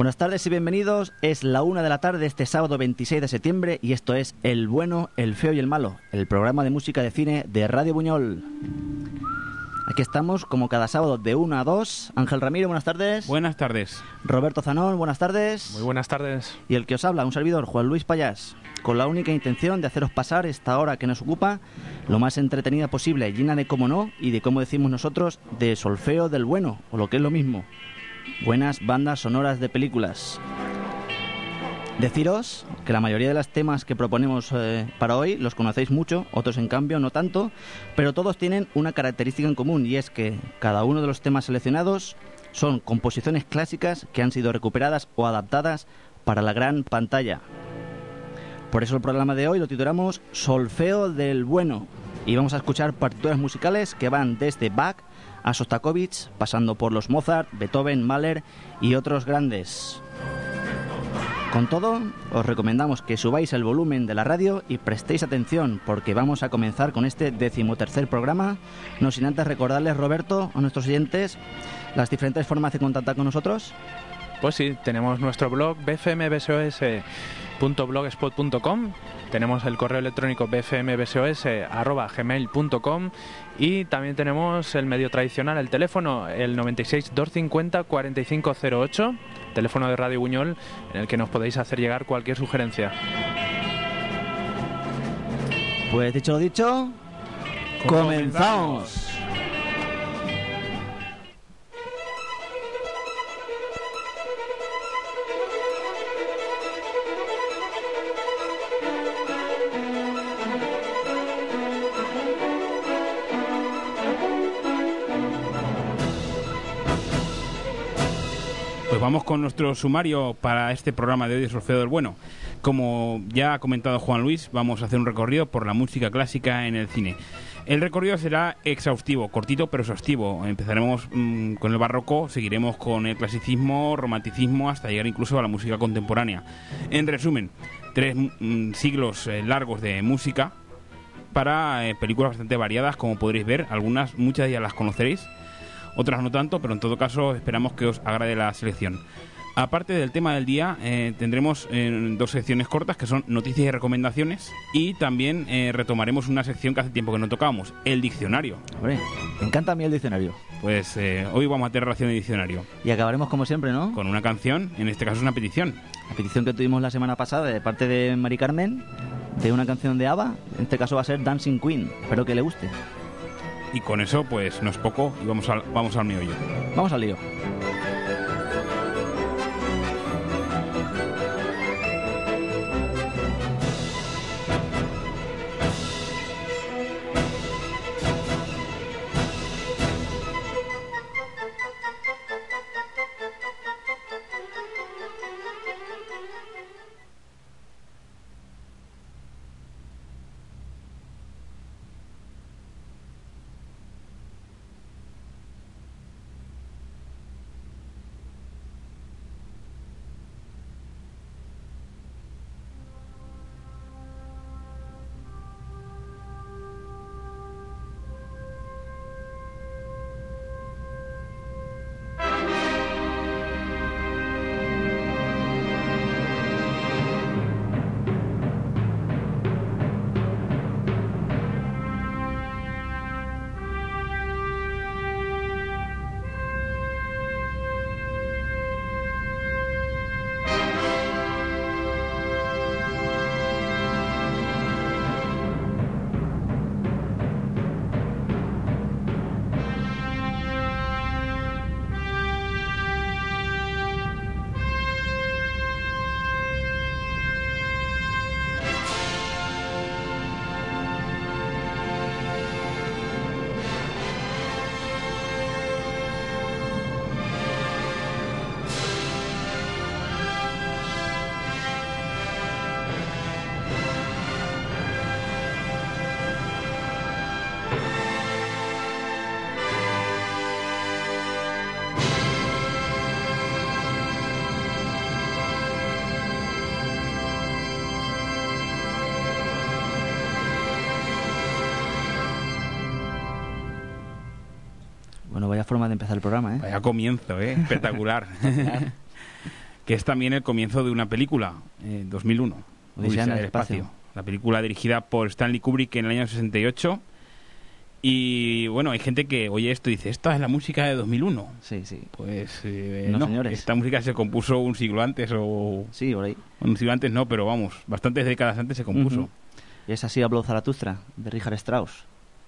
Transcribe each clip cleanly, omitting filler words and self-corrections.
Buenas tardes y bienvenidos. Es la 1 de la tarde este sábado 26 de septiembre y esto es El Bueno, el Feo y el Malo, el programa de música de cine de Radio Buñol. Aquí estamos como cada sábado de 1 a 2. Ángel Ramiro, buenas tardes. Buenas tardes. Roberto Zanón, buenas tardes. Muy buenas tardes. Y el que os habla, un servidor, Juan Luis Payás, con la única intención de haceros pasar esta hora que nos ocupa lo más entretenida posible, llena de cómo no y de cómo decimos nosotros, de solfeo del bueno, o lo que es lo mismo, buenas bandas sonoras de películas. Deciros que la mayoría de los temas que proponemos para hoy los conocéis mucho, otros en cambio no tanto, pero todos tienen una característica en común y es que cada uno de los temas seleccionados son composiciones clásicas que han sido recuperadas o adaptadas para la gran pantalla. Por eso el programa de hoy lo titulamos Solfeo del Bueno y vamos a escuchar partituras musicales que van desde Bach a Shostakovich, pasando por los Mozart, Beethoven, Mahler y otros grandes. Con todo, os recomendamos que subáis el volumen de la radio y prestéis atención porque vamos a comenzar con este 13º programa, no sin antes recordarles, Roberto, a nuestros oyentes, las diferentes formas de contactar con nosotros. Pues sí, tenemos nuestro blog bfmbsos.blogspot.com, tenemos el correo electrónico bfmbsos@gmail.com y también tenemos el medio tradicional, el teléfono, el 96 250 4508, teléfono de Radio Buñol, en el que nos podéis hacer llegar cualquier sugerencia. Pues dicho lo dicho, ¡comenzamos! Pues vamos con nuestro sumario para este programa de hoy de Solfeo del Bueno. Como ya ha comentado Juan Luis, vamos a hacer un recorrido por la música clásica en el cine. El recorrido será exhaustivo, cortito pero exhaustivo. Empezaremos con el barroco, seguiremos con el clasicismo, romanticismo, hasta llegar incluso a la música contemporánea. En resumen, 3 siglos largos de música para películas bastante variadas, como podréis ver. Muchas de ellas las conoceréis, otras no tanto, pero en todo caso esperamos que os agrade la selección. Aparte del tema del día, tendremos 2 secciones cortas que son noticias y recomendaciones, y también retomaremos una sección que hace tiempo que no tocábamos, el diccionario. Hombre, me encanta a mí el diccionario. Pues hoy vamos a tener relación de diccionario. Y acabaremos como siempre, ¿no? Con una canción, en este caso es una petición. La petición que tuvimos la semana pasada de parte de Mari Carmen, de una canción de ABBA, en este caso va a ser Dancing Queen. Espero que le guste. Y con eso, pues no es poco, y vamos al meollo. Vamos al lío. Bueno, vaya forma de empezar el programa, ¿eh? Vaya comienzo, espectacular. que es también el comienzo de una película, 2001, Odisea en el espacio. La película dirigida por Stanley Kubrick en el año 68. Y bueno, hay gente que oye esto y dice, esta es la música de 2001. Sí, sí. Pues No, no, señores. esta música se compuso un siglo antes o... Sí, por ahí. Un siglo antes no, pero vamos, bastantes décadas antes se compuso. Ujú. Y es así Habló Zaratustra, de Richard Strauss.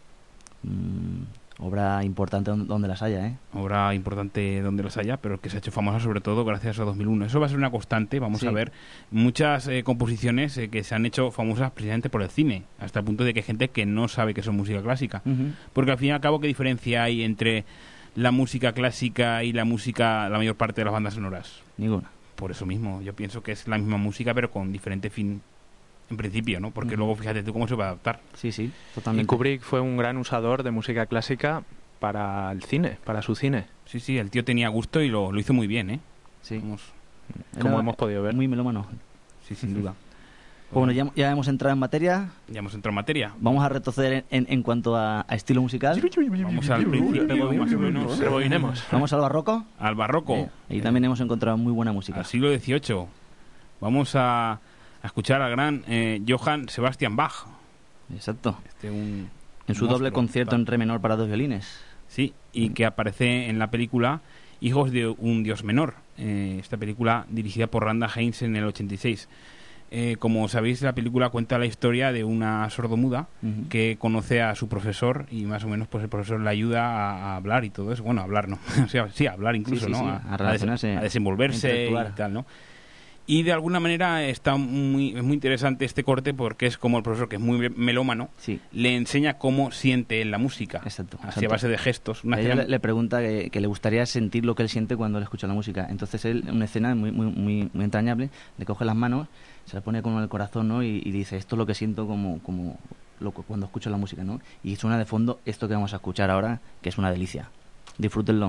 Obra importante donde las haya, ¿eh? Obra importante donde los haya, pero que se ha hecho famosa sobre todo gracias a 2001. Eso va a ser una constante, vamos Sí. a ver muchas composiciones que se han hecho famosas precisamente por el cine, hasta el punto de que hay gente que no sabe que son música clásica. Ujú. Porque al fin y al cabo, ¿qué diferencia hay entre la música clásica y la música, la mayor parte de las bandas sonoras? Ninguna. Por eso mismo, yo pienso que es la misma música, pero con diferente fin en principio, ¿no? Porque luego fíjate tú cómo se va a adaptar. Sí, sí, Y totalmente. Kubrick fue un gran usador de música clásica para el cine, para su cine, Sí, sí, el tío tenía gusto y lo hizo muy bien, ¿eh? Sí. Vamos, como Era hemos podido ver. Muy melómano. sí, sin duda. Bueno, ya hemos entrado en materia. Ya hemos entrado en materia. Vamos a retroceder en cuanto a estilo musical. Vamos al principio, más o menos, Rebobinemos. Vamos al barroco. al barroco, Y también hemos encontrado muy buena música. al siglo XVIII. Vamos a escuchar al gran Johann Sebastian Bach. Exacto. Un En su doble monstruo, concierto tal. en re menor para dos violines. Sí, y que aparece en la película Hijos de un Dios Menor. Esta película dirigida por Randa Heinz en el 86. Como sabéis, la película cuenta la historia de una sordomuda Ujú. que conoce a su profesor y más o menos pues el profesor le ayuda a hablar y todo eso. Bueno, a hablar no, o sea, sí, a hablar incluso, Sí, sí, ¿no? sí, a relacionarse, a desenvolverse y interactuar. tal, ¿no? Y de alguna manera es muy interesante este corte porque es como el profesor, que es muy melómano, Sí. le enseña cómo siente él la música. Exacto, Hacia exacto. base de gestos. Una A ella escena- le pregunta que le gustaría sentir lo que él siente cuando le escucha la música. Entonces él, en una escena muy entrañable, le coge las manos, se las pone con el corazón, ¿no? Y dice, esto es lo que siento cuando escucho la música, ¿no? Y suena de fondo esto que vamos a escuchar ahora, que es una delicia. Disfrútenlo.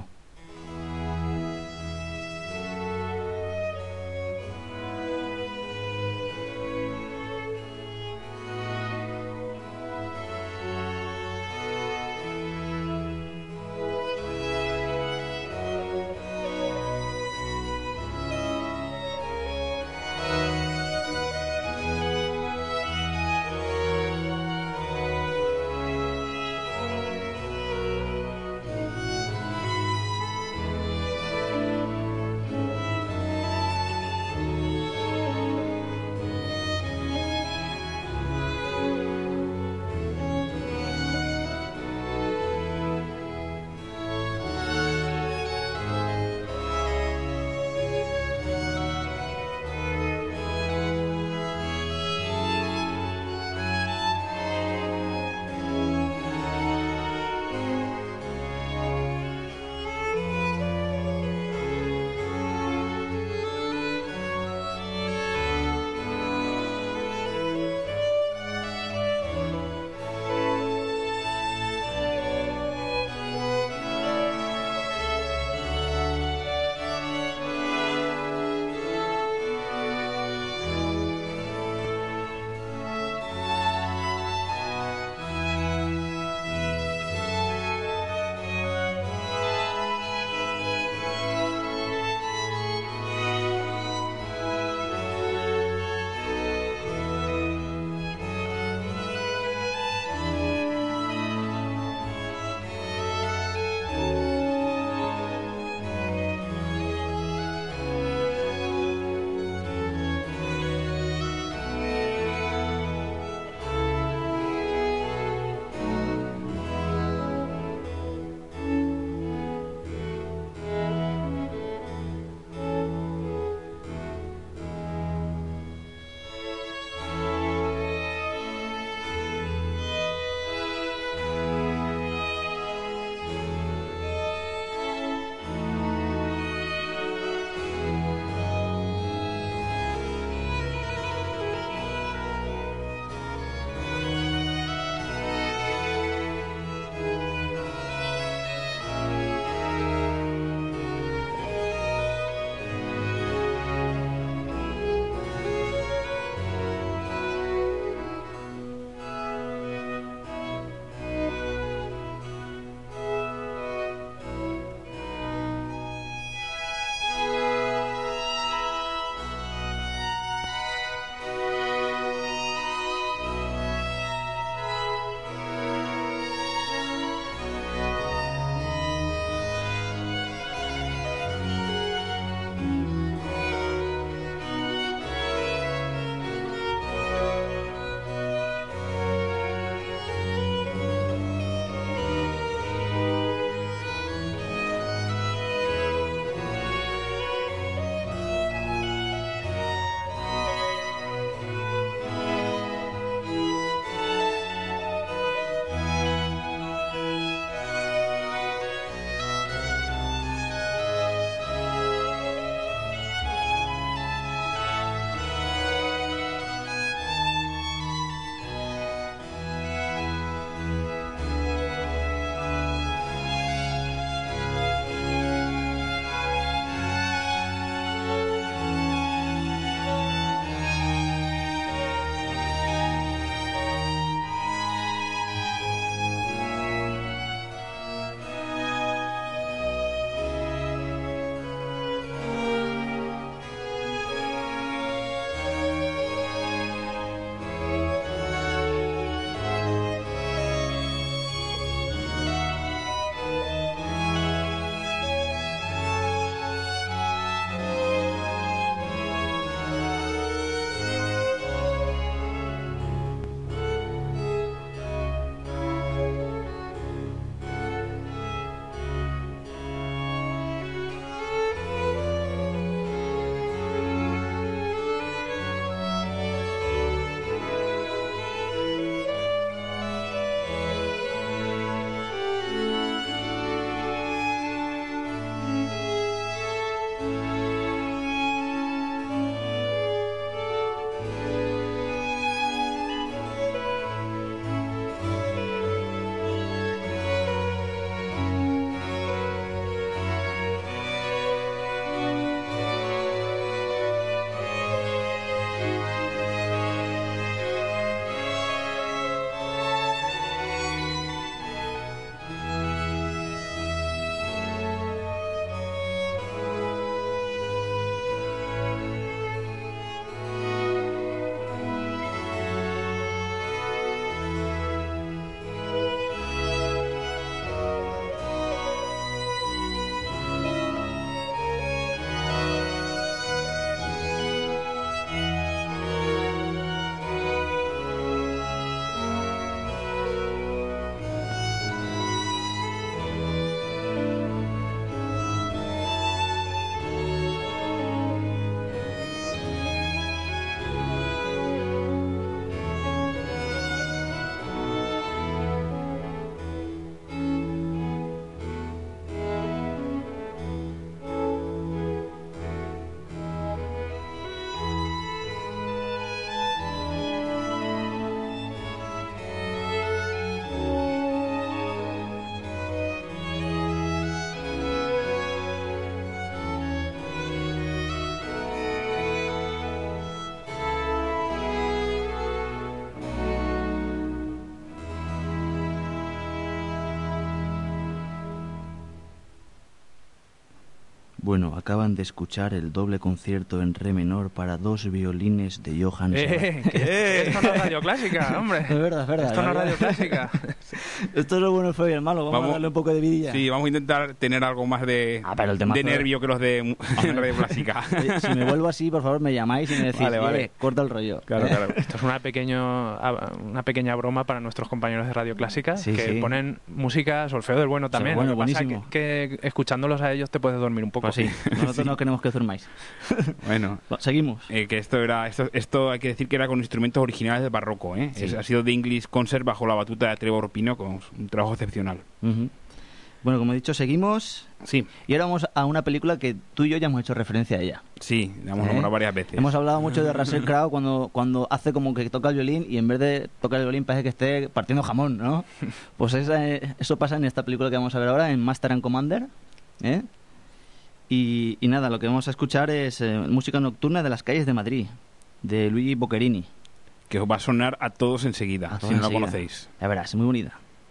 Bueno, acaban de escuchar el doble concierto en re menor para 2 violines de Johann Sebastian. Esto no es radio clásica, hombre. Es verdad, es verdad. Esto no es radio clásica. Esto es lo bueno, el feo y el malo. Vamos a darle un poco de vidilla. Sí, vamos a intentar tener algo más de, pero el temazo de nervio que los de radio clásica. Oye, si me vuelvo así, por favor, me llamáis y me decís, Vale. corta el rollo. Claro, claro. Esto es una pequeña broma para nuestros compañeros de radio clásica que ponen música solfeo del bueno también. Bueno, Lo que pasa buenísimo. que escuchándolos a ellos te puedes dormir un poco. Pues sí, nosotros no queremos que durmáis. Bueno, seguimos. Que esto hay que decir que era con instrumentos originales del barroco, ¿eh? Sí. Ha sido de English Concert bajo la batuta de Trevor Pino, con un trabajo excepcional. Bueno, como he dicho, seguimos. Sí. Y ahora vamos a una película que tú y yo ya hemos hecho referencia a ella. Sí, la hemos nombrado varias veces. Hemos hablado mucho de Russell Crowe cuando hace como que toca el violín y en vez de tocar el violín parece que esté partiendo jamón, ¿no? Pues eso pasa en esta película que vamos a ver ahora, en Master and Commander, ¿eh? Y nada, lo que vamos a escuchar es música nocturna de las calles de Madrid, de Luigi Boccherini. Que os va a sonar a todos enseguida, si no la conocéis. La verás, es muy bonita.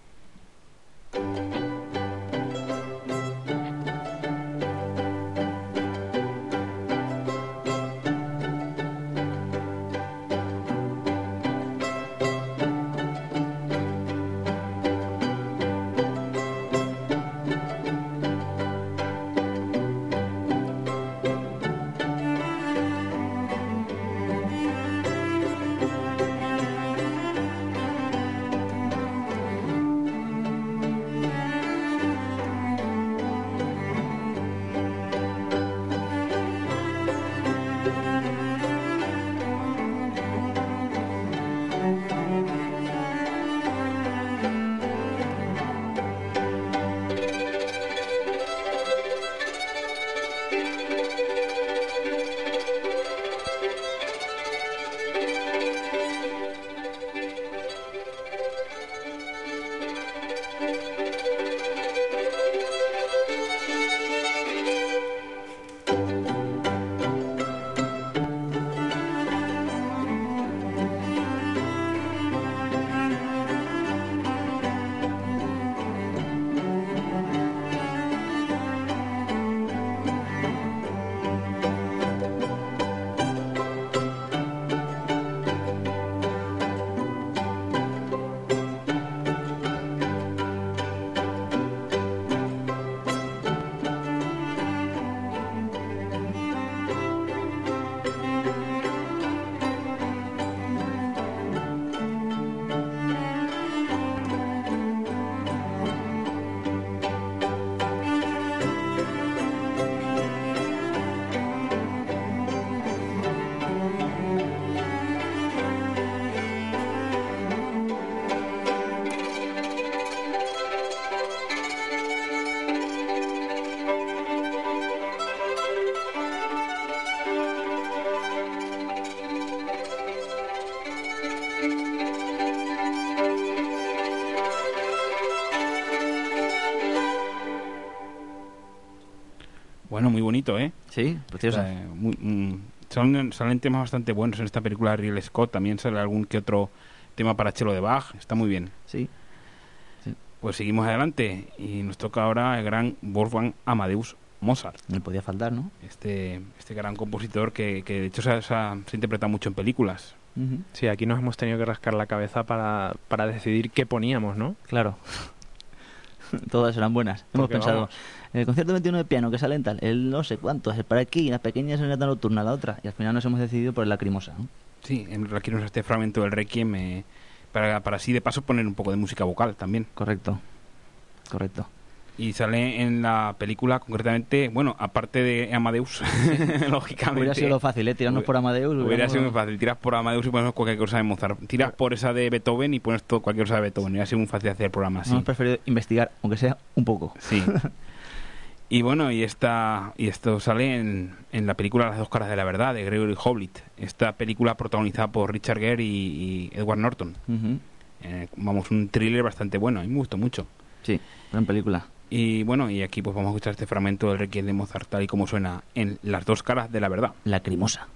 Bueno, muy bonito, ¿eh? Sí, preciosa. Salen temas bastante buenos en esta película de Ridley Scott. También sale algún que otro tema para cello de Bach. Está muy bien. Sí. Pues seguimos adelante y nos toca ahora el gran Wolfgang Amadeus Mozart. No podía faltar, ¿no? Este gran compositor que de hecho se interpreta mucho en películas. Sí, aquí nos hemos tenido que rascar la cabeza para decidir qué poníamos, ¿no? Claro. Todas eran buenas. Hemos pensado, vamos. el concierto 21 de piano que sale en tal, el no sé cuántos, el para aquí, la pequeña sonata nocturna, la otra. Y al final nos hemos decidido por el Lacrimosa, ¿no? Sí, en Lacrimosa, este fragmento del Requiem, para así de paso poner un poco de música vocal también. Correcto. Y sale en la película concretamente, bueno, aparte de Amadeus, lógicamente. Hubiera sido lo fácil, tirarnos por Amadeus. Hubiera sido muy fácil, tiras por Amadeus y pones cualquier cosa de Mozart. Tiras por esa de Beethoven y pones cualquier cosa de Beethoven. Hubiera sido muy fácil hacer el programa así. Hemos preferido investigar, aunque sea un poco. Sí. Y bueno, y esto sale en la película Las dos caras de la verdad, de Gregory Hoblit. Esta película protagonizada por Richard Gere y Edward Norton. Vamos, un thriller bastante bueno, a mí me gustó mucho. Sí, gran película. Y bueno, y aquí pues vamos a escuchar este fragmento del Requiem de Mozart tal y como suena en Las dos caras de la verdad. Lacrimosa.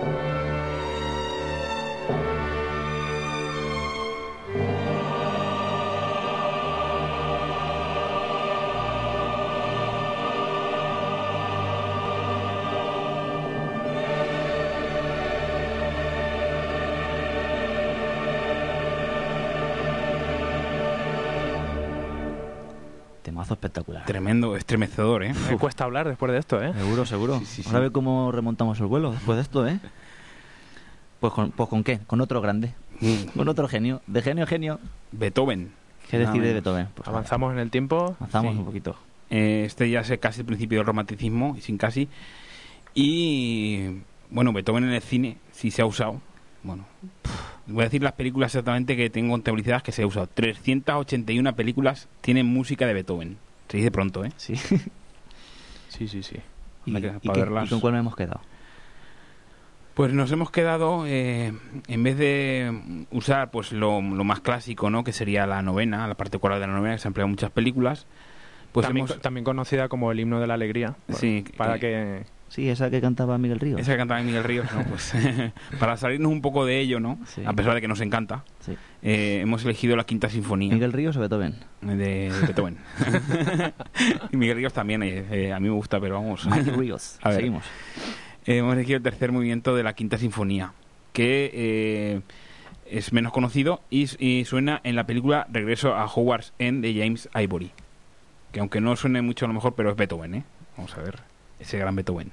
Temazo espectacular. Tremendo, estremecedor, ¿eh? Me cuesta hablar después de esto, ¿eh? Seguro, seguro. Sí, sí, sí. Ahora ve cómo remontamos el vuelo después de esto, ¿eh? Pues con qué, con otro grande, con otro genio, de genio a genio. Beethoven. ¿Qué Nada decir de menos. Beethoven? Pues Avanzamos en el tiempo. avanzamos Sí. un poquito. Este ya es casi el principio del romanticismo, y sin casi. Y bueno, Beethoven en el cine sí se ha usado. Bueno, voy a decir las películas exactamente que tengo contabilizadas que se ha usado. 381 películas tienen música de Beethoven. Se dice pronto, ¿eh? Sí. Sí, sí, sí. ¿Y, Para y verlas. con cuál me hemos quedado? Pues nos hemos quedado, en vez de usar pues lo más clásico, ¿no? Que sería la novena, la parte coral de la novena, que se ha empleado en muchas películas. Pues También conocida como el himno de la alegría. Sí, Para que... Sí, esa que cantaba Miguel Ríos. esa que cantaba Miguel Ríos, ¿no? Pues para salirnos un poco de ello, ¿no? Sí. A pesar de que nos encanta, Sí. hemos elegido la Quinta Sinfonía Miguel Ríos o Beethoven. de Beethoven. Y Miguel Ríos también, a mí me gusta, pero vamos. Miguel Ríos. A ver. Seguimos. Hemos elegido el tercer movimiento de la Quinta Sinfonía, que es menos conocido y suena en la película Regreso a Hogwarts End de James Ivory, que aunque no suene mucho a lo mejor, pero es Beethoven, ¿eh? Vamos a ver, ese gran Beethoven.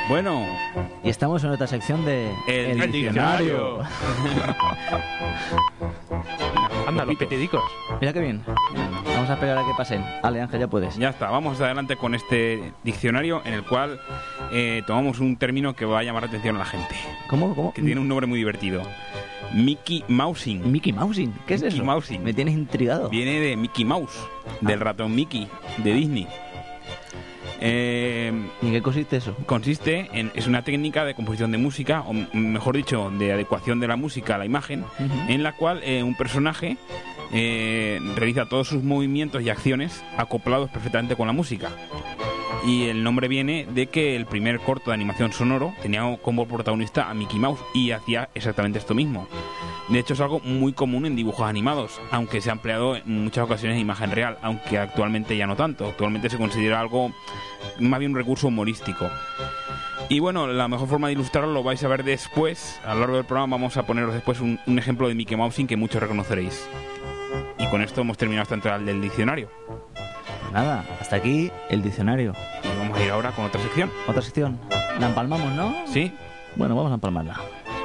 Bueno, Y estamos en otra sección de... El diccionario. Anda, los petidicos. Mira qué bien. Vamos a esperar a que pasen. Ale, Ángel, ya puedes. Ya está, vamos adelante con este diccionario en el cual tomamos un término que va a llamar la atención a la gente, ¿Cómo? que tiene un nombre muy divertido. Mickey Mousing. Mickey Mousing. ¿Qué es Mickey eso? Mousing. Me tienes intrigado. Viene de Mickey Mouse, del ratón Mickey, de Disney. ¿Y en qué consiste eso? Consiste en... Es una técnica de composición de música, o mejor dicho, de adecuación de la música a la imagen, Ujú. en la cual un personaje realiza todos sus movimientos y acciones acoplados perfectamente con la música. Y el nombre viene de que el primer corto de animación sonoro tenía como protagonista a Mickey Mouse y hacía exactamente esto mismo. De hecho, es algo muy común en dibujos animados, aunque se ha empleado en muchas ocasiones en imagen real, aunque actualmente ya no tanto. Actualmente se considera algo, más bien un recurso humorístico. Y bueno, la mejor forma de ilustrarlo lo vais a ver después. A lo largo del programa vamos a poneros después un ejemplo de Mickey Mousing que muchos reconoceréis. Y con esto hemos terminado esta entrada del diccionario. Nada, hasta aquí el diccionario. Y vamos a ir ahora con otra sección. Otra sección. La empalmamos, ¿no? ¿Sí? Bueno, vamos a empalmarla.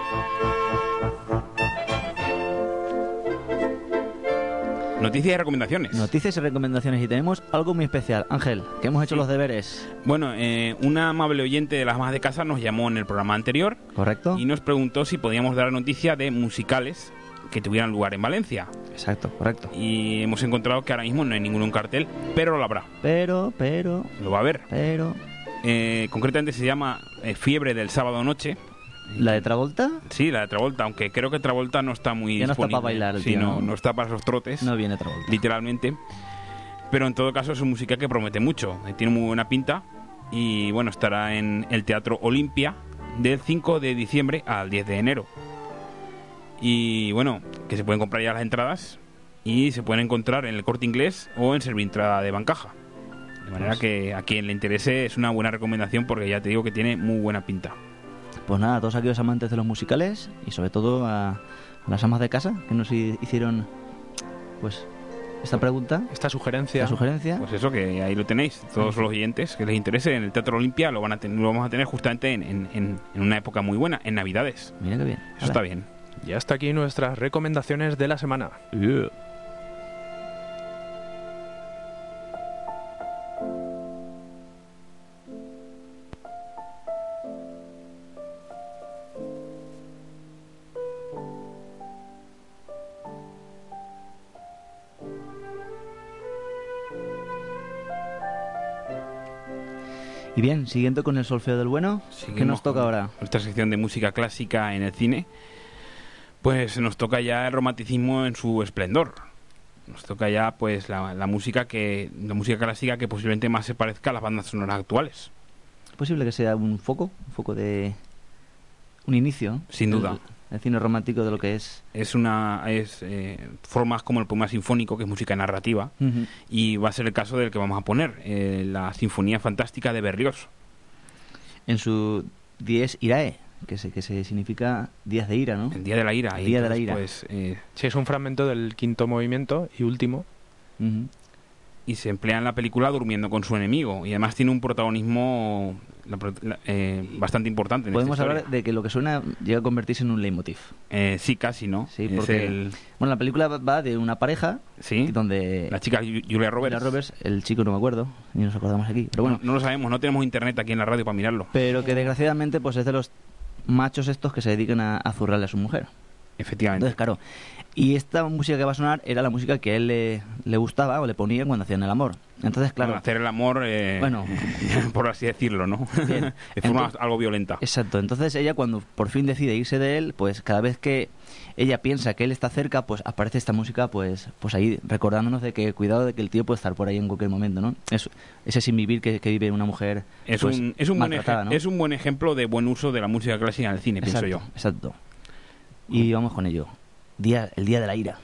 Noticias y recomendaciones. Noticias y recomendaciones. Y tenemos algo muy especial. Ángel, que hemos hecho Sí. los deberes. Bueno, una amable oyente de las amas de casa nos llamó en el programa anterior ¿Correcto? y nos preguntó si podíamos dar noticia de musicales que tuvieran lugar en Valencia. Exacto, correcto. Y hemos encontrado que ahora mismo no hay ninguno en cartel, pero lo habrá. Pero... Lo va a haber. Concretamente se llama Fiebre del sábado noche. ¿La de Travolta? Sí, la de Travolta, aunque creo que Travolta no está muy Ya no está disponible. para bailar el Sí, tío, no, ¿no? no está para esos trotes, No viene Travolta. literalmente. Pero en todo caso es una música que promete mucho. Tiene muy buena pinta. Y bueno, estará en el Teatro Olimpia del 5 de diciembre al 10 de enero. Y bueno, que se pueden comprar ya las entradas y se pueden encontrar en el Corte Inglés o en Servintrada de Bancaja. De manera que a quien le interese es una buena recomendación porque ya te digo que tiene muy buena pinta. Pues nada, a todos aquellos amantes de los musicales y sobre todo a las amas de casa que nos hicieron pues esta pregunta, Esta sugerencia. la sugerencia. Pues eso, que ahí lo tenéis. Todos los oyentes que les interese en el Teatro Olimpia lo vamos a tener justamente en una época muy buena, en Navidades. Mira qué bien. Eso está bien. Y hasta aquí nuestras recomendaciones de la semana. Y bien, siguiendo con el solfeo del bueno, ¿qué Seguimos nos toca con ahora? Nuestra sección de música clásica en el cine. Pues nos toca ya el romanticismo en su esplendor. Nos toca ya pues la música clásica que posiblemente más se parezca a las bandas sonoras actuales. Es posible que sea un foco de un inicio, Sin duda. el cine romántico de lo que es. Es formas como el poema sinfónico, que es música narrativa, y va a ser el caso del que vamos a poner, la Sinfonía Fantástica de Berlioz. En su Dies Irae, que se significa días de ira, ¿no? El Día de la Ira. El Y Día de la entonces, Ira. pues, Sí, es un fragmento del quinto movimiento y último. Ujú. y se emplea en la película durmiendo con su enemigo, y además tiene un protagonismo bastante importante en Podemos esta hablar historia. de que lo que suena llega a convertirse en un leitmotiv. Sí, casi, ¿no? Sí, Es porque bueno, la película va de una pareja Sí, donde la chica Julia Roberts. Julia Roberts, el chico no me acuerdo, ni nos acordamos aquí, pero bueno, No lo sabemos, no tenemos internet aquí en la radio para mirarlo. pero que desgraciadamente pues es de los machos estos que se dedican a zurrarle a su mujer. Efectivamente. Entonces, claro, y esta música que va a sonar era la música que a él le gustaba o le ponían cuando hacían el amor. Entonces, claro, Bueno, hacer el amor, Bueno. por así decirlo, ¿no? Bien. De forma Entonces- algo violenta. exacto. Entonces ella cuando por fin decide irse de él, pues cada vez que ella piensa que él está cerca, pues aparece esta música, pues ahí recordándonos de que cuidado de que el tío puede estar por ahí en cualquier momento, ¿no? Ese sin vivir que vive una mujer Es, pues, un buen maltratada, ¿no? es un buen ejemplo de buen uso de la música clásica en el cine, pienso yo. Exacto. Y vamos con ello. El día de la ira.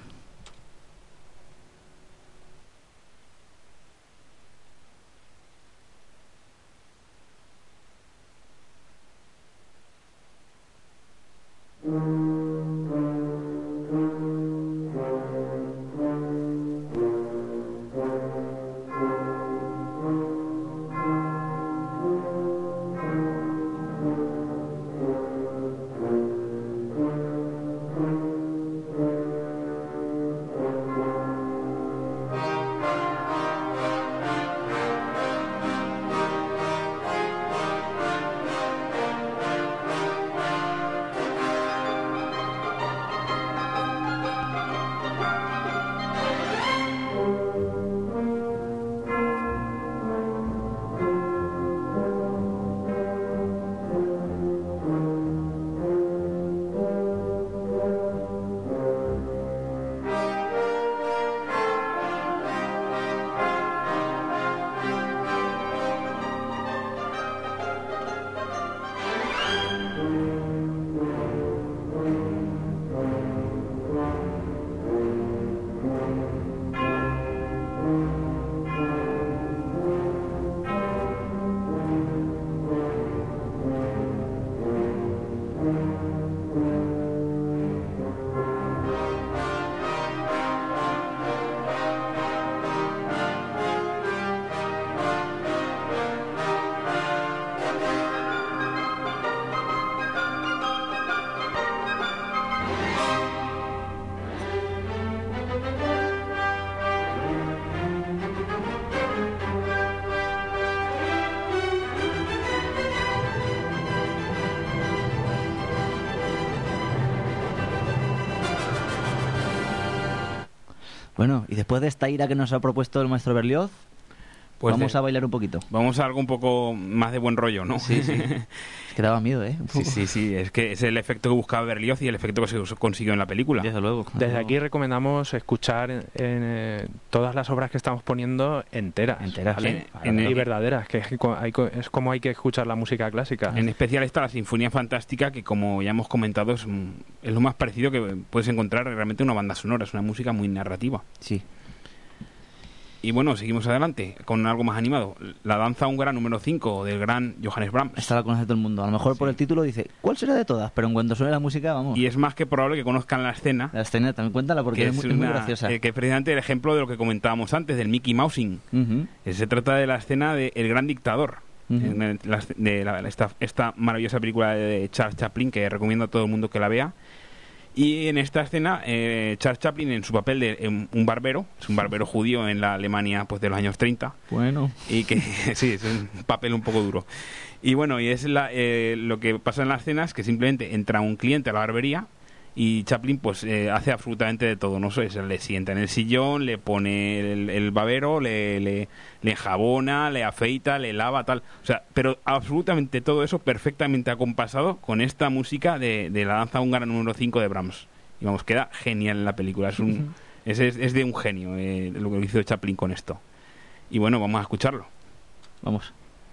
Bueno, y después de esta ira que nos ha propuesto el maestro Berlioz, Pues vamos a bailar un poquito. Vamos a algo un poco más de buen rollo, ¿no? Sí. Es que daba miedo, ¿eh? Sí, es que es el efecto que buscaba Berlioz y el efecto que se consiguió en la película. Desde luego. Desde aquí recomendamos escuchar todas las obras que estamos poniendo enteras. ¿Vale? Y verdaderas, que es como hay que escuchar la música clásica. En especial está la Sinfonía Fantástica, que como ya hemos comentado es lo más parecido que puedes encontrar realmente en una banda sonora. Es una música muy narrativa. Sí. Y bueno, seguimos adelante con algo más animado. La danza húngara número 5 del gran Johannes Brahms. Esta la conoce todo el mundo. A lo mejor por el título dice, ¿cuál será de todas? Pero en cuanto suene la música, vamos. Y es más que probable que conozcan la escena. La escena también cuéntala porque es muy graciosa. Que es precisamente el ejemplo de lo que comentábamos antes, del Mickey Mousing. Uh-huh. Se trata de la escena de El Gran Dictador. Uh-huh. Esta maravillosa película de Charles Chaplin, que recomiendo a todo el mundo que la vea. Y en esta escena, Charles Chaplin, en su papel de un barbero, es un barbero judío en la Alemania pues de los años 30. Bueno. Y que sí, es un papel un poco duro. Y bueno, y es lo que pasa en la escena es que simplemente entra un cliente a la barbería y Chaplin pues hace absolutamente de todo, ¿no? Le sienta en el sillón, le pone el babero, le enjabona, le afeita, le lava, tal. O sea, pero absolutamente todo eso perfectamente acompasado con esta música de la danza húngara número 5 de Brahms. Y vamos, queda genial en la película. Es de un genio lo que hizo Chaplin con esto. Y bueno, vamos a escucharlo. Vamos.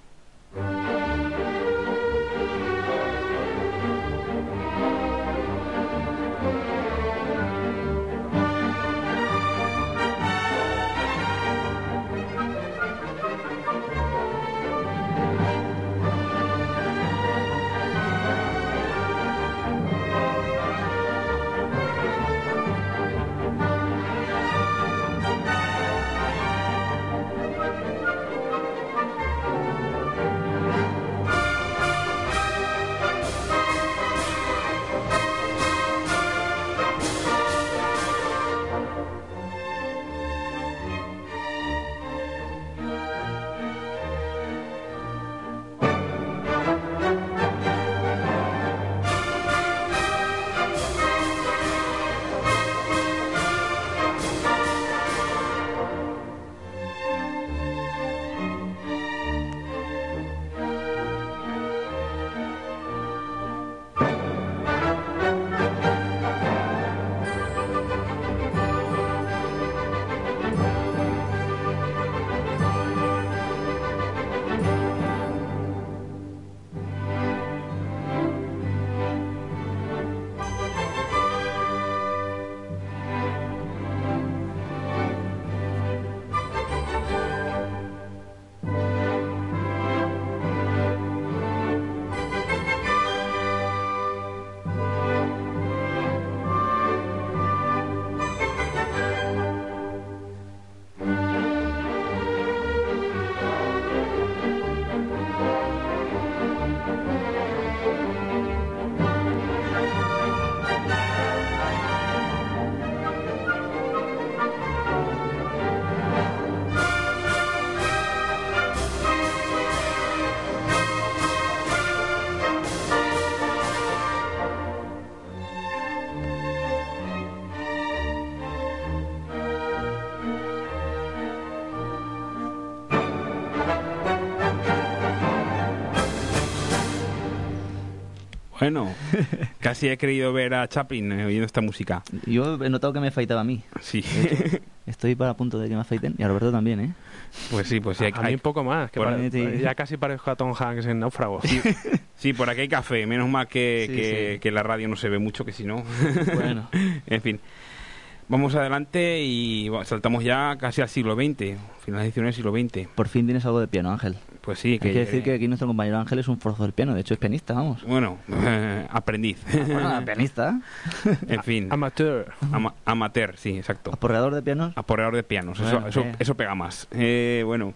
Bueno, casi he creído ver a Chaplin oyendo esta música. Yo he notado que me afeitaba a mí. Sí. Estoy para punto de que me afeiten. Y a Roberto también, ¿eh? Pues sí, pues sí. A mí un poco más. Que ya casi parezco a Tom Hanks en Náufrago. Sí, por aquí hay café. Menos mal que la radio no se ve mucho, que si no... Bueno. En fin. Vamos adelante y saltamos ya casi al siglo XX, finalización del siglo XX. Por fin tienes algo de piano, Ángel. Pues sí. Hay que decir que aquí nuestro compañero Ángel es un forzo del piano, de hecho es pianista, vamos. Bueno, aprendiz. Bueno, pianista. En fin. Amateur. Amateur, sí, exacto. ¿Aporreador de pianos? Aporreador de pianos, Bueno, eso pega más. En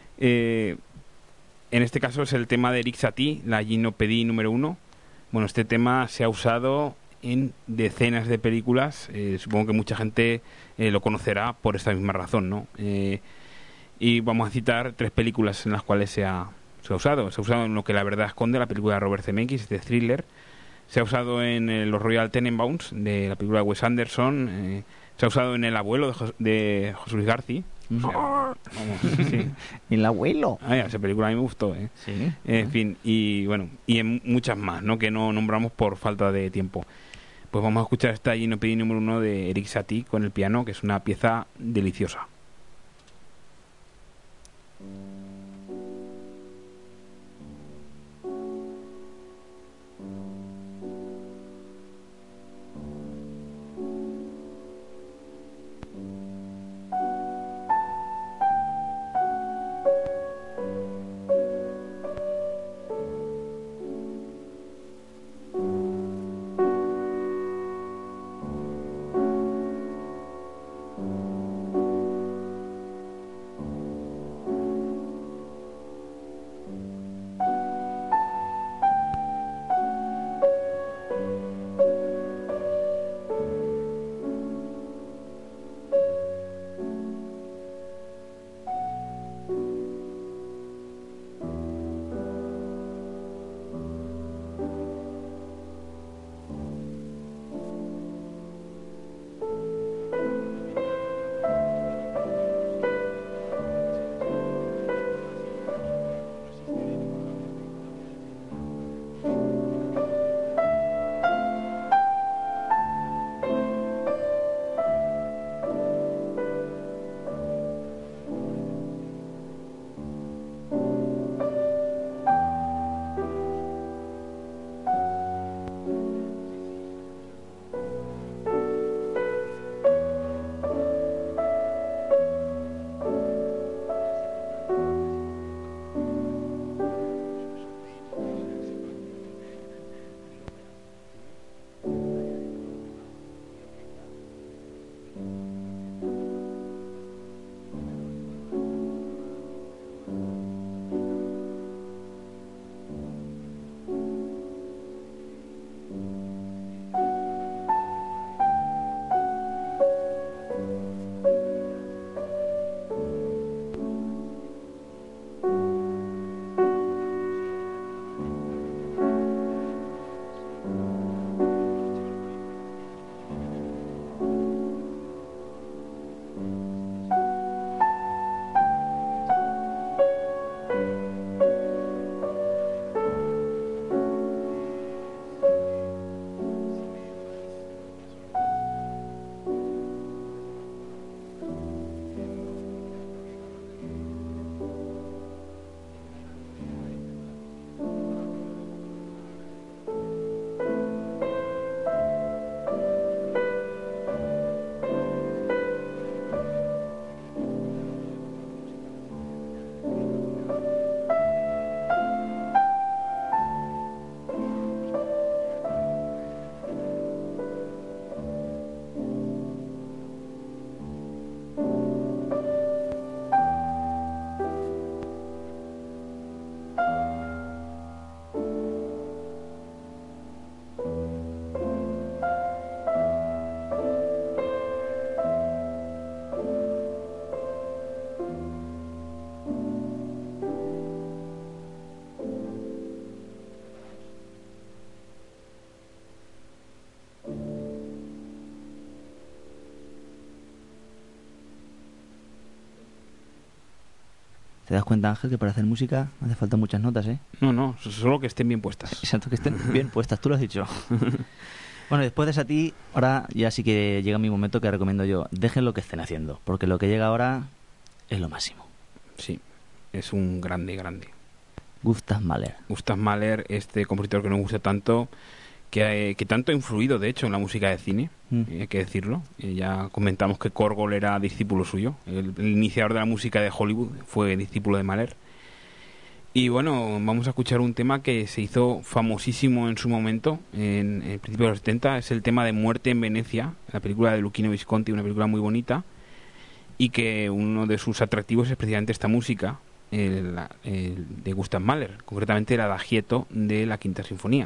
este caso es el tema de Eric Satie, la Gymnopédie número 1. Bueno, este tema se ha usado en decenas de películas, supongo que mucha gente lo conocerá por esta misma razón, ¿no? Y vamos a citar 3 películas en las cuales se ha usado. Se ha usado en Lo que la verdad esconde, la película de Robert Zemeckis, de Thriller. Se ha usado en los Royal Tenenbaums, de la película de Wes Anderson, Se ha usado en El abuelo de José Luis García. O sea, vamos, sí. El abuelo. Esa película a mí me gustó, ¿eh? Sí. En fin, y bueno, y en muchas más, ¿no? Que no nombramos por falta de tiempo. Pues vamos a escuchar esta Gino Pedi número 1 de Eric Satie con el piano, que es una pieza deliciosa. ¿Te das cuenta, Ángel, que para hacer música hace falta muchas notas, eh? No, solo que estén bien puestas. Exacto, que estén bien puestas, tú lo has dicho. Bueno, después de Satie, ahora ya sí que llega mi momento que recomiendo yo. Dejen lo que estén haciendo, porque lo que llega ahora es lo máximo. Sí, es un grande. Gustav Mahler. Gustav Mahler, este compositor que nos gusta tanto, que tanto ha influido, de hecho, en la música de cine, hay que decirlo. Ya comentamos que Korgol era discípulo suyo. El iniciador de la música de Hollywood fue discípulo de Mahler. Y bueno, vamos a escuchar un tema que se hizo famosísimo en su momento, en el principio de los 70. Es el tema de Muerte en Venecia, la película de Luchino Visconti, una película muy bonita, y que uno de sus atractivos es precisamente esta música, el de Gustav Mahler, concretamente el adagietto de la Quinta Sinfonía.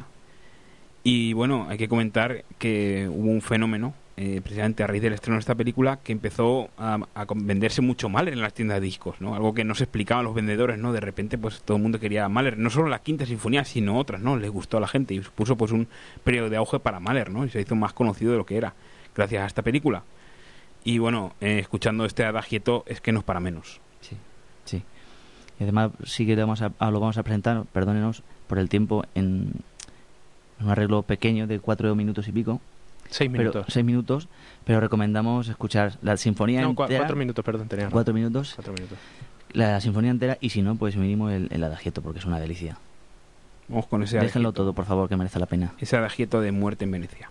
Y bueno, hay que comentar que hubo un fenómeno, precisamente a raíz del estreno de esta película, que empezó a venderse mucho Mahler en las tiendas de discos, ¿no? Algo que no se explicaban los vendedores, ¿no? De repente, pues todo el mundo quería Mahler, no solo la Quinta Sinfonía, sino otras, ¿no? Les gustó a la gente y supuso pues un periodo de auge para Mahler, ¿no? Y se hizo más conocido de lo que era, gracias a esta película. Y bueno, escuchando este adagieto es que no es para menos. Sí, sí. Y además sí que lo vamos a presentar, perdónenos por el tiempo, en un arreglo pequeño de 4 minutos y pico. 6 minutos. 6 minutos, pero recomendamos escuchar la sinfonía entera. 4 minutos, perdón, tenía 4 minutos. 4 minutos. La sinfonía entera, y si no, pues mínimo el adagieto, porque es una delicia. Vamos con ese Déjenlo adagieto. todo, por favor, que merece la pena. Ese adagieto de Muerte en Venecia.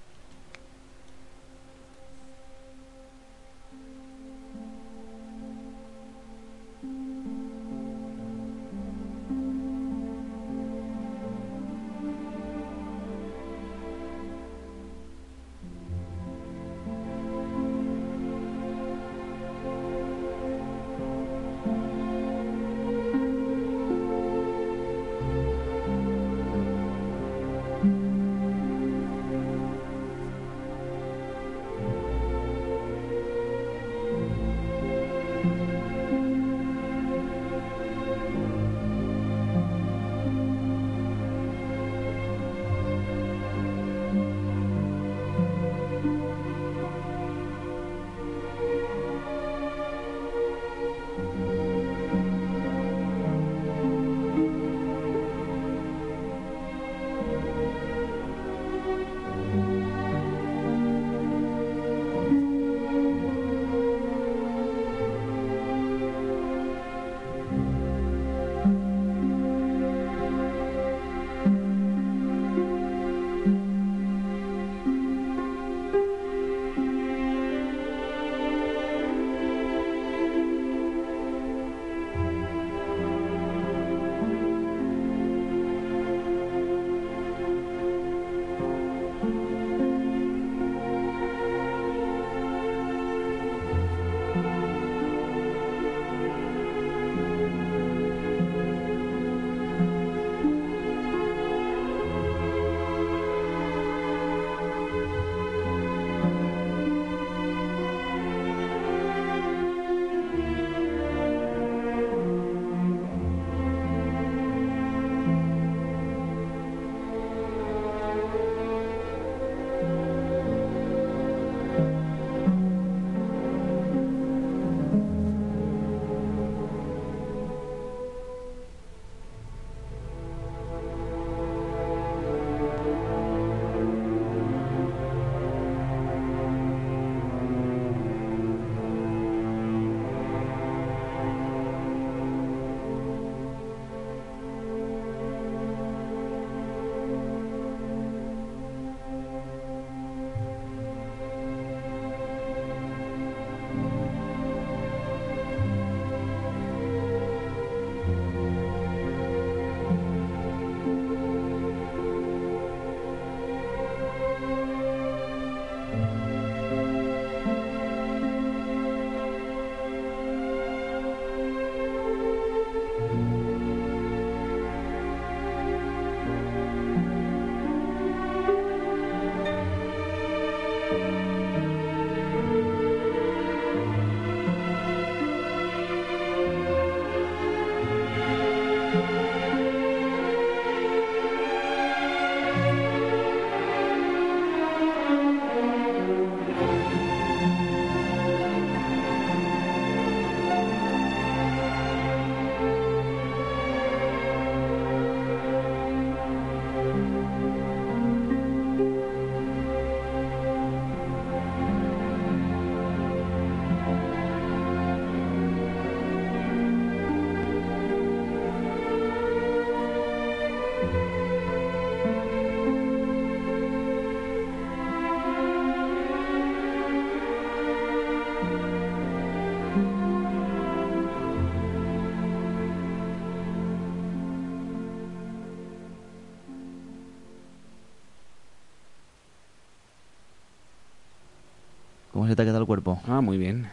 ¿Cómo se te ha quedado el cuerpo? Ah, muy bien.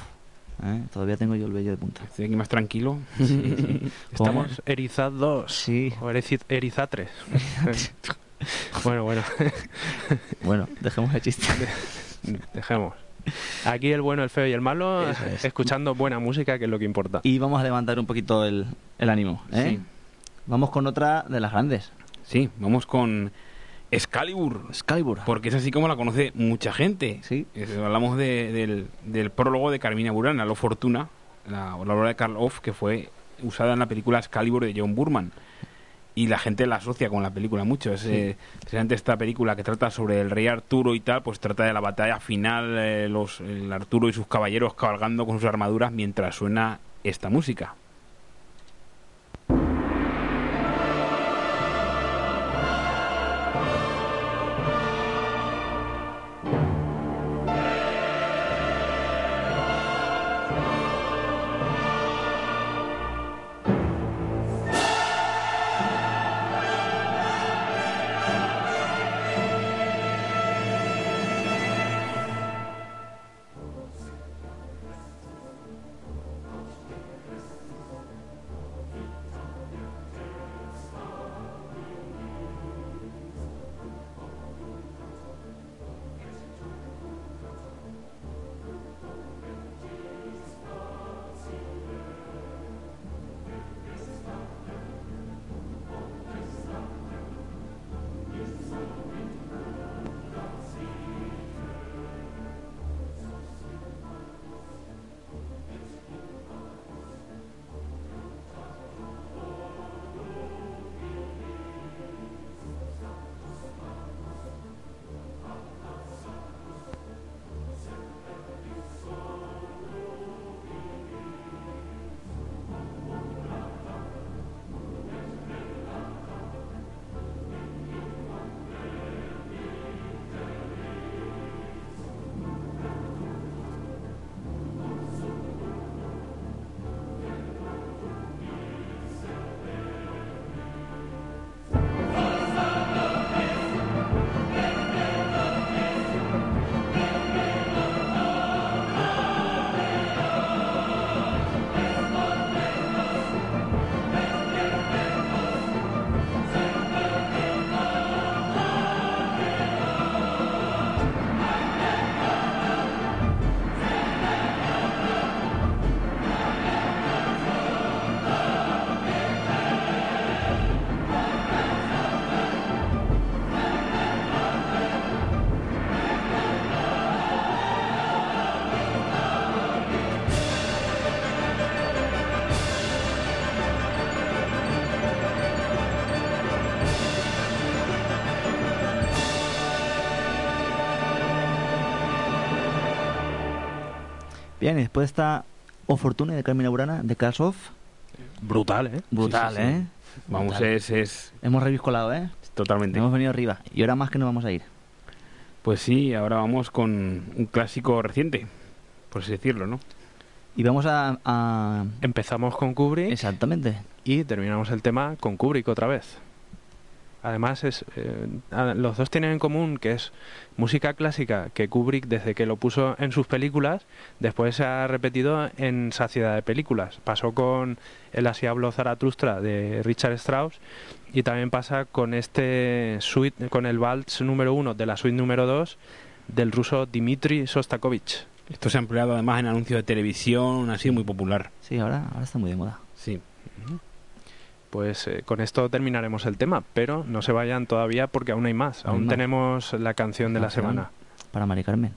Todavía tengo yo el vello de punta. Estoy aquí más tranquilo. Sí, sí. Estamos erizados. Sí. O erizatres. Bueno. Bueno, dejemos el chiste. Dejemos. Aquí el bueno, el feo y el malo, Eso es. escuchando buena música, que es lo que importa. Y vamos a levantar un poquito el ánimo, ¿eh? Sí. Vamos con otra de las grandes. Sí, vamos con Excalibur. Porque es así como la conoce mucha gente. Sí. Hablamos del prólogo de Carmina Burana, Lo Fortuna, la obra de Karl Orff, que fue usada en la película Excalibur de John Boorman. Y la gente la asocia con la película mucho. Precisamente esta película que trata sobre el rey Arturo y tal, pues trata de la batalla final, el Arturo y sus caballeros cabalgando con sus armaduras mientras suena esta música. Bien, y después de esta O Fortuna de Carmina Burana, de Karl Orff. Brutal, ¿eh? Brutal, Sí, sí, sí. ¿eh? Vamos, Brutal. es Hemos reviscolado, ¿eh? totalmente. Hemos venido arriba. Y ahora más que nos vamos a ir. Pues sí, ahora vamos con un clásico reciente, por así decirlo, ¿no? Y vamos a... Empezamos con Kubrick Exactamente. y terminamos el tema con Kubrick otra vez. Además, los dos tienen en común que es música clásica que Kubrick, desde que lo puso en sus películas, después se ha repetido en saciedad de películas. Pasó con El Así habló Zaratustra de Richard Strauss y también pasa con con el Vals número 1 de la suite número 2 del ruso Dmitri Shostakovich. Esto se ha empleado además en anuncios de televisión, ha sido muy popular. Sí, ahora está muy de moda. Sí. Pues con esto terminaremos el tema, pero no se vayan todavía porque aún hay más. Aún Aún más. tenemos la canción de la semana. Para Mari Carmen.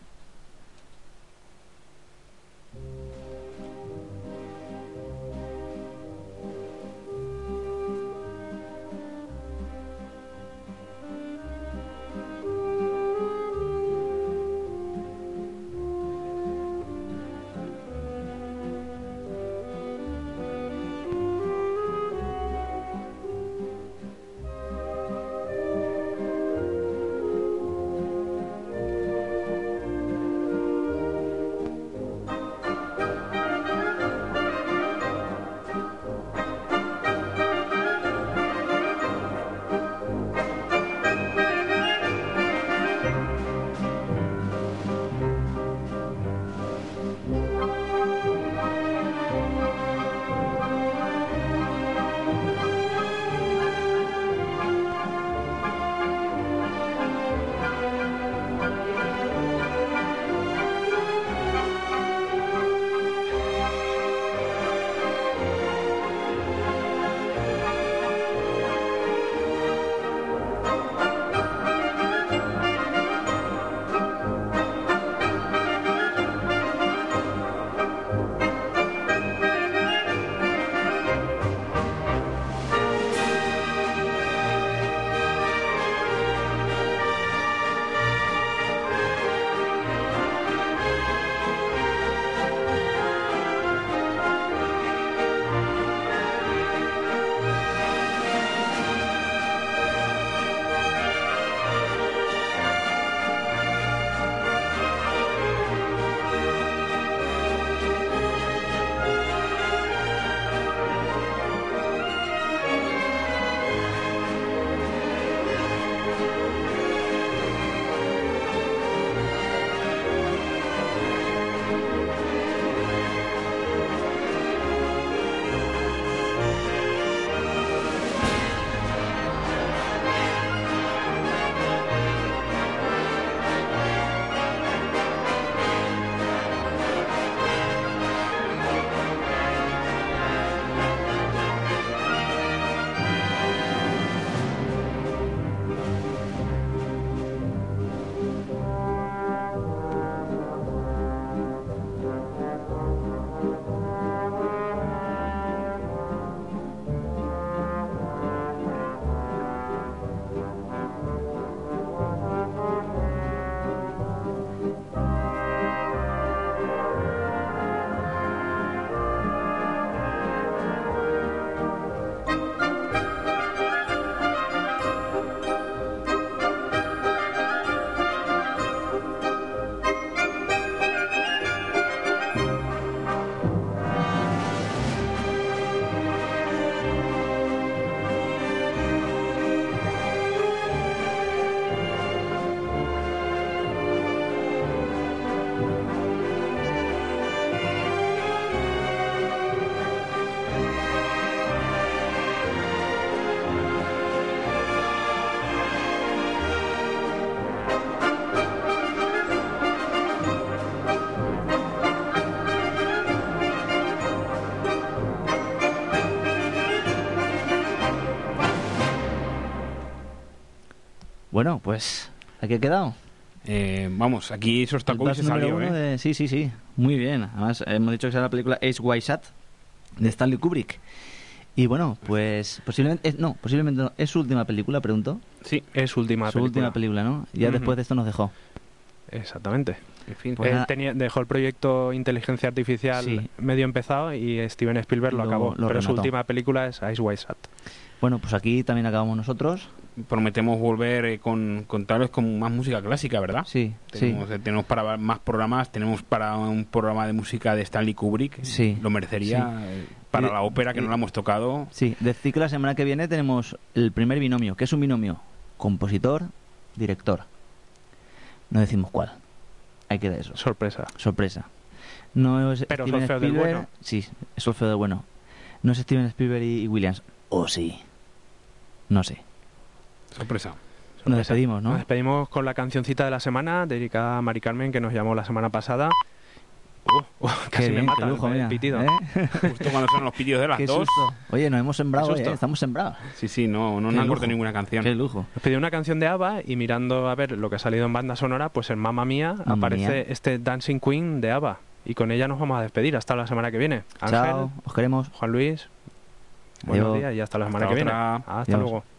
Bueno, pues aquí he quedado. Vamos, aquí Shostakovich se salió, ¿eh? Sí, muy bien. Además, hemos dicho que será la película Ace White Shot de Stanley Kubrick. Y bueno, pues posiblemente no, es su última película, pregunto. Sí, es su última película, ¿no? Ya después de esto nos dejó. Exactamente. En fin, Pues Él dejó el proyecto Inteligencia Artificial medio empezado y Steven Spielberg lo acabó. Pero su última película es Ice White Shot. Bueno, pues aquí también acabamos nosotros. prometemos volver con contarles con más música clásica, ¿verdad? Sí, tenemos para más programas, tenemos para un programa de música de Stanley Kubrick, lo merecería, para la ópera que no la hemos tocado. Sí, decir que la semana que viene tenemos el primer binomio. ¿Qué es un binomio? Compositor, director. No decimos cuál. Hay que dar eso. Sorpresa. No es Pero Steven Solfeo del Spielberg. Bueno. Sí, es Solfeo del Bueno. No es Steven Spielberg y Williams. ¿O sí? No sé. Sorpresa. Nos despedimos, ¿no? Nos despedimos con la cancioncita de la semana, dedicada a Mari Carmen, que nos llamó la semana pasada. Casi me mata el pitido. Justo cuando son los pitidos de las dos. Susto. Oye, nos hemos sembrado, estamos sembrados. Sí, no nos han cortado ninguna canción. Qué lujo. Nos pidió una canción de ABBA y mirando a ver lo que ha salido en banda sonora, pues en Mamma Mía aparece este Dancing Queen de ABBA. Y con ella nos vamos a despedir hasta la semana que viene. Ángel, chao, os queremos. Juan Luis, buenos días y hasta la semana que viene. Hasta luego.